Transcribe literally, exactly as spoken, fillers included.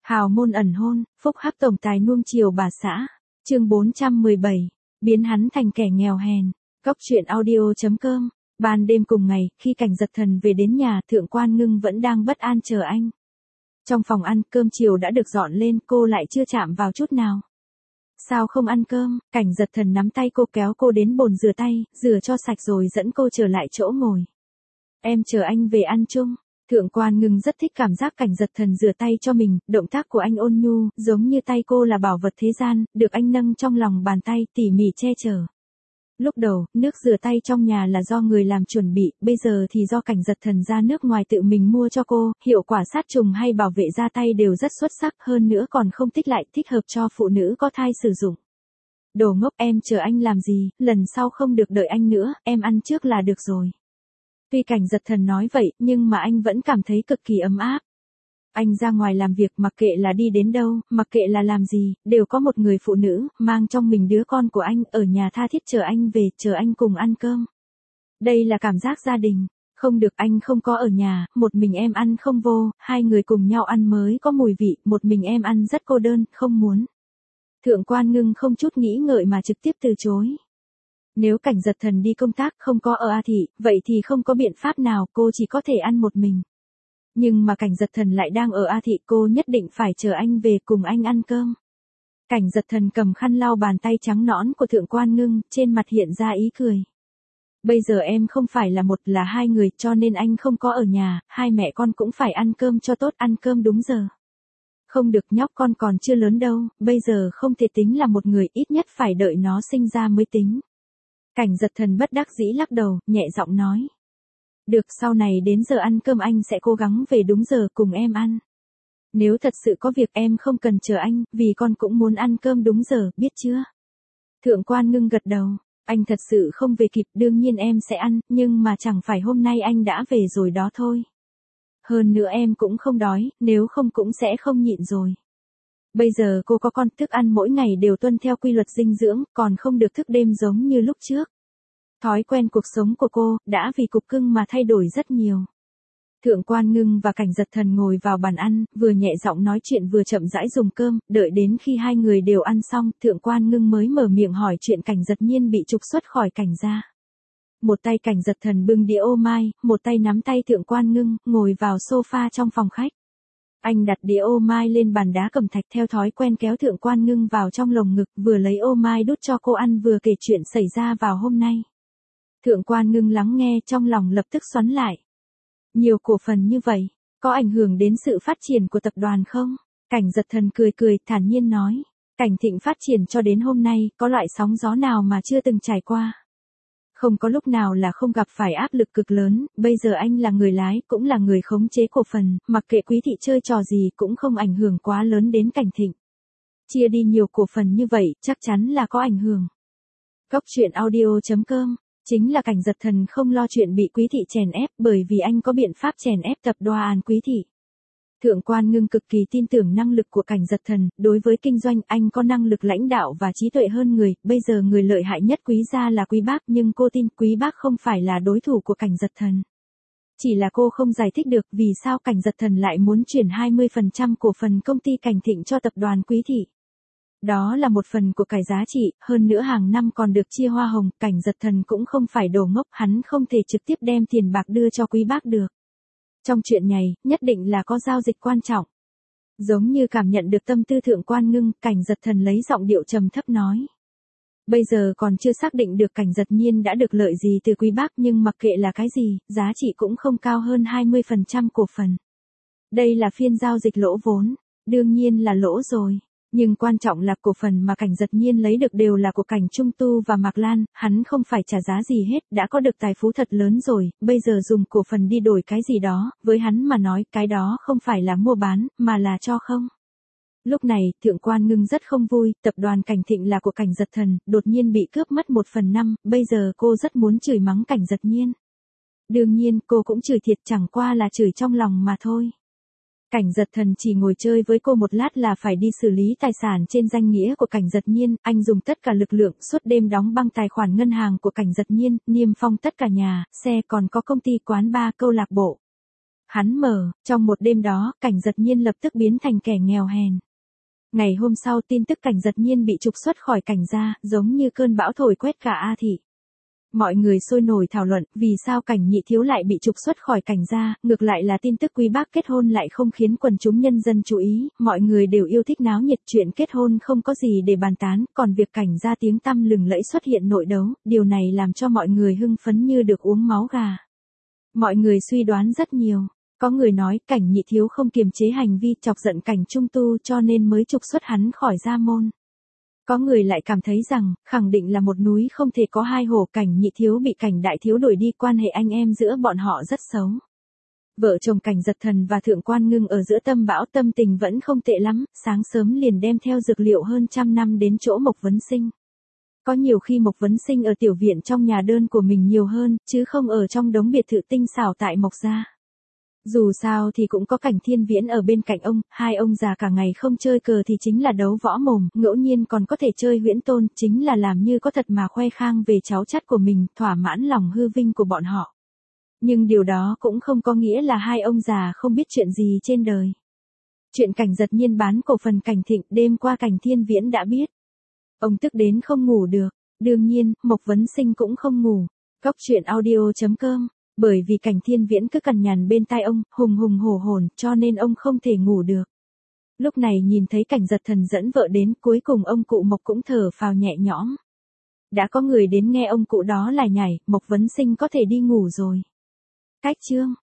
Hào môn ẩn hôn, phúc hắc tổng tài nuông chiều bà xã. Chương bốn trăm mười bảy, biến hắn thành kẻ nghèo hèn. Góc truyện audio.com. Ban đêm cùng ngày, khi Cảnh Giật Thần về đến nhà, Thượng Quan Ngưng vẫn đang bất an chờ anh. Trong phòng ăn, cơm chiều đã được dọn lên, cô lại chưa chạm vào chút nào. Sao không ăn cơm? Cảnh Giật Thần nắm tay cô kéo cô đến bồn rửa tay, rửa cho sạch rồi dẫn cô trở lại chỗ ngồi. Em chờ anh về ăn chung. Thượng Quan Ngưng rất thích cảm giác Cảnh Giật Thần rửa tay cho mình, động tác của anh ôn nhu, giống như tay cô là bảo vật thế gian, được anh nâng trong lòng bàn tay, tỉ mỉ che chở. Lúc đầu, nước rửa tay trong nhà là do người làm chuẩn bị, bây giờ thì do Cảnh Giật Thần ra nước ngoài tự mình mua cho cô, hiệu quả sát trùng hay bảo vệ da tay đều rất xuất sắc, hơn nữa còn không tích lại, thích hợp cho phụ nữ có thai sử dụng. Đồ ngốc, em chờ anh làm gì, lần sau không được đợi anh nữa, em ăn trước là được rồi. Tuy Cảnh Giật Thần nói vậy, nhưng mà anh vẫn cảm thấy cực kỳ ấm áp. Anh ra ngoài làm việc, mặc kệ là đi đến đâu, mặc kệ là làm gì, đều có một người phụ nữ, mang trong mình đứa con của anh, ở nhà tha thiết chờ anh về, chờ anh cùng ăn cơm. Đây là cảm giác gia đình. Không được, anh không có ở nhà, một mình em ăn không vô, hai người cùng nhau ăn mới có mùi vị, một mình em ăn rất cô đơn, không muốn. Thượng Quan Ngưng không chút nghĩ ngợi mà trực tiếp từ chối. Nếu Cảnh Giật Thần đi công tác không có ở A Thị, vậy thì không có biện pháp nào, cô chỉ có thể ăn một mình. Nhưng mà Cảnh Giật Thần lại đang ở A Thị, cô nhất định phải chờ anh về cùng anh ăn cơm. Cảnh Giật Thần cầm khăn lau bàn tay trắng nõn của Thượng Quan Ngưng, trên mặt hiện ra ý cười. Bây giờ em không phải là một là hai người, cho nên anh không có ở nhà, hai mẹ con cũng phải ăn cơm cho tốt, ăn cơm đúng giờ. Không được, nhóc con còn chưa lớn đâu, bây giờ không thể tính là một người, ít nhất phải đợi nó sinh ra mới tính. Cảnh Giật Thần bất đắc dĩ lắc đầu, nhẹ giọng nói. Được, sau này đến giờ ăn cơm anh sẽ cố gắng về đúng giờ cùng em ăn. Nếu thật sự có việc em không cần chờ anh, vì con cũng muốn ăn cơm đúng giờ, biết chưa? Thượng Quan Ngưng gật đầu, anh thật sự không về kịp, đương nhiên em sẽ ăn, nhưng mà chẳng phải hôm nay anh đã về rồi đó thôi. Hơn nữa em cũng không đói, nếu không cũng sẽ không nhịn rồi. Bây giờ cô có con, thức ăn mỗi ngày đều tuân theo quy luật dinh dưỡng, còn không được thức đêm giống như lúc trước. Thói quen cuộc sống của cô, đã vì cục cưng mà thay đổi rất nhiều. Thượng Quan Ngưng và Cảnh Giật Thần ngồi vào bàn ăn, vừa nhẹ giọng nói chuyện vừa chậm rãi dùng cơm, đợi đến khi hai người đều ăn xong, Thượng Quan Ngưng mới mở miệng hỏi chuyện Cảnh Giật Nhiên bị trục xuất khỏi Cảnh gia. Một tay Cảnh Giật Thần bưng đĩa ô mai, một tay nắm tay Thượng Quan Ngưng, ngồi vào sofa trong phòng khách. Anh đặt đĩa ô mai lên bàn đá cẩm thạch, theo thói quen kéo Thượng Quan Ngưng vào trong lồng ngực, vừa lấy ô mai đút cho cô ăn vừa kể chuyện xảy ra vào hôm nay. Thượng Quan Ngưng lắng nghe, trong lòng lập tức xoắn lại. Nhiều cổ phần như vậy, có ảnh hưởng đến sự phát triển của tập đoàn không? Cảnh Giật Thần cười cười, thản nhiên nói. Cảnh Thịnh phát triển cho đến hôm nay, có loại sóng gió nào mà chưa từng trải qua. Không có lúc nào là không gặp phải áp lực cực lớn, bây giờ anh là người lái, cũng là người khống chế cổ phần, mặc kệ Quý Thị chơi trò gì cũng không ảnh hưởng quá lớn đến Cảnh Thịnh. Chia đi nhiều cổ phần như vậy, chắc chắn là có ảnh hưởng. Góc truyện audio.com. Chính là Cảnh Giật Thần không lo chuyện bị Quý Thị chèn ép, bởi vì anh có biện pháp chèn ép tập đoàn Quý Thị. Thượng Quan Ngưng cực kỳ tin tưởng năng lực của Cảnh Giật Thần, đối với kinh doanh anh có năng lực lãnh đạo và trí tuệ hơn người, bây giờ người lợi hại nhất Quý gia là Quý Bác, nhưng cô tin Quý Bác không phải là đối thủ của Cảnh Giật Thần. Chỉ là cô không giải thích được vì sao Cảnh Giật Thần lại muốn chuyển hai mươi phần trăm cổ phần công ty Cảnh Thịnh cho tập đoàn Quý Thị. Đó là một phần của cải giá trị, hơn nữa hàng năm còn được chia hoa hồng, Cảnh Giật Thần cũng không phải đồ ngốc, hắn không thể trực tiếp đem tiền bạc đưa cho Quý Bác được. Trong chuyện này, nhất định là có giao dịch quan trọng. Giống như cảm nhận được tâm tư Thượng Quan Ngưng, Cảnh Giật Thần lấy giọng điệu trầm thấp nói. Bây giờ còn chưa xác định được Cảnh Giật Nhiên đã được lợi gì từ Quý Bác, nhưng mặc kệ là cái gì, giá trị cũng không cao hơn hai mươi phần trăm cổ phần. Đây là phiên giao dịch lỗ vốn, đương nhiên là lỗ rồi. Nhưng quan trọng là cổ phần mà Cảnh Giật Nhiên lấy được đều là của Cảnh Trung Tu và Mạc Lan, hắn không phải trả giá gì hết, đã có được tài phú thật lớn rồi, bây giờ dùng cổ phần đi đổi cái gì đó, với hắn mà nói cái đó không phải là mua bán, mà là cho không. Lúc này, Thượng Quan Ngưng rất không vui, tập đoàn Cảnh Thịnh là của Cảnh Giật Thần, đột nhiên bị cướp mất một phần năm, bây giờ cô rất muốn chửi mắng Cảnh Giật Nhiên. Đương nhiên, cô cũng chửi thiệt, chẳng qua là chửi trong lòng mà thôi. Cảnh Giật Thần chỉ ngồi chơi với cô một lát là phải đi xử lý tài sản trên danh nghĩa của Cảnh Giật Nhiên, anh dùng tất cả lực lượng suốt đêm đóng băng tài khoản ngân hàng của Cảnh Giật Nhiên, niêm phong tất cả nhà, xe còn có công ty quán bar câu lạc bộ. Hắn mở, trong một đêm đó, Cảnh Giật Nhiên lập tức biến thành kẻ nghèo hèn. Ngày hôm sau tin tức Cảnh Giật Nhiên bị trục xuất khỏi Cảnh gia, giống như cơn bão thổi quét cả A thị. Mọi người sôi nổi thảo luận, vì sao Cảnh Nhị Thiếu lại bị trục xuất khỏi Cảnh gia, ngược lại là tin tức Quý Bác kết hôn lại không khiến quần chúng nhân dân chú ý, mọi người đều yêu thích náo nhiệt, chuyện kết hôn không có gì để bàn tán, còn việc Cảnh gia tiếng tăm lừng lẫy xuất hiện nội đấu, điều này làm cho mọi người hưng phấn như được uống máu gà. Mọi người suy đoán rất nhiều. Có người nói Cảnh Nhị Thiếu không kiềm chế hành vi chọc giận Cảnh Trung Tu cho nên mới trục xuất hắn khỏi gia môn. Có người lại cảm thấy rằng, khẳng định là một núi không thể có hai hổ, Cảnh Nhị Thiếu bị Cảnh Đại Thiếu đuổi đi, quan hệ anh em giữa bọn họ rất xấu. Vợ chồng Cảnh Giật Thần và Thượng Quan Ngưng ở giữa tâm bão, tâm tình vẫn không tệ lắm, sáng sớm liền đem theo dược liệu hơn trăm năm đến chỗ Mộc Vấn Sinh. Có nhiều khi Mộc Vấn Sinh ở tiểu viện trong nhà đơn của mình nhiều hơn, chứ không ở trong đống biệt thự tinh xảo tại Mộc gia. Dù sao thì cũng có Cảnh Thiên Viễn ở bên cạnh ông, hai ông già cả ngày không chơi cờ thì chính là đấu võ mồm, ngẫu nhiên còn có thể chơi huyễn tôn, chính là làm như có thật mà khoe khang về cháu chắt của mình, thỏa mãn lòng hư vinh của bọn họ. Nhưng điều đó cũng không có nghĩa là hai ông già không biết chuyện gì trên đời. Chuyện Cảnh Giật Nhiên bán cổ phần Cảnh Thịnh đêm qua Cảnh Thiên Viễn đã biết. Ông tức đến không ngủ được, đương nhiên, Mộc Vấn Sinh cũng không ngủ. Cóc truyện audio chấm com. Bởi vì Cảnh Thiên Viễn cứ cằn nhằn bên tai ông, hùng hùng hổ hồn, cho nên ông không thể ngủ được. Lúc này nhìn thấy Cảnh Giật Thần dẫn vợ đến, cuối cùng ông cụ Mộc cũng thở phào nhẹ nhõm. Đã có người đến nghe ông cụ đó lải nhải, Mộc Vấn Sinh có thể đi ngủ rồi. Cách chương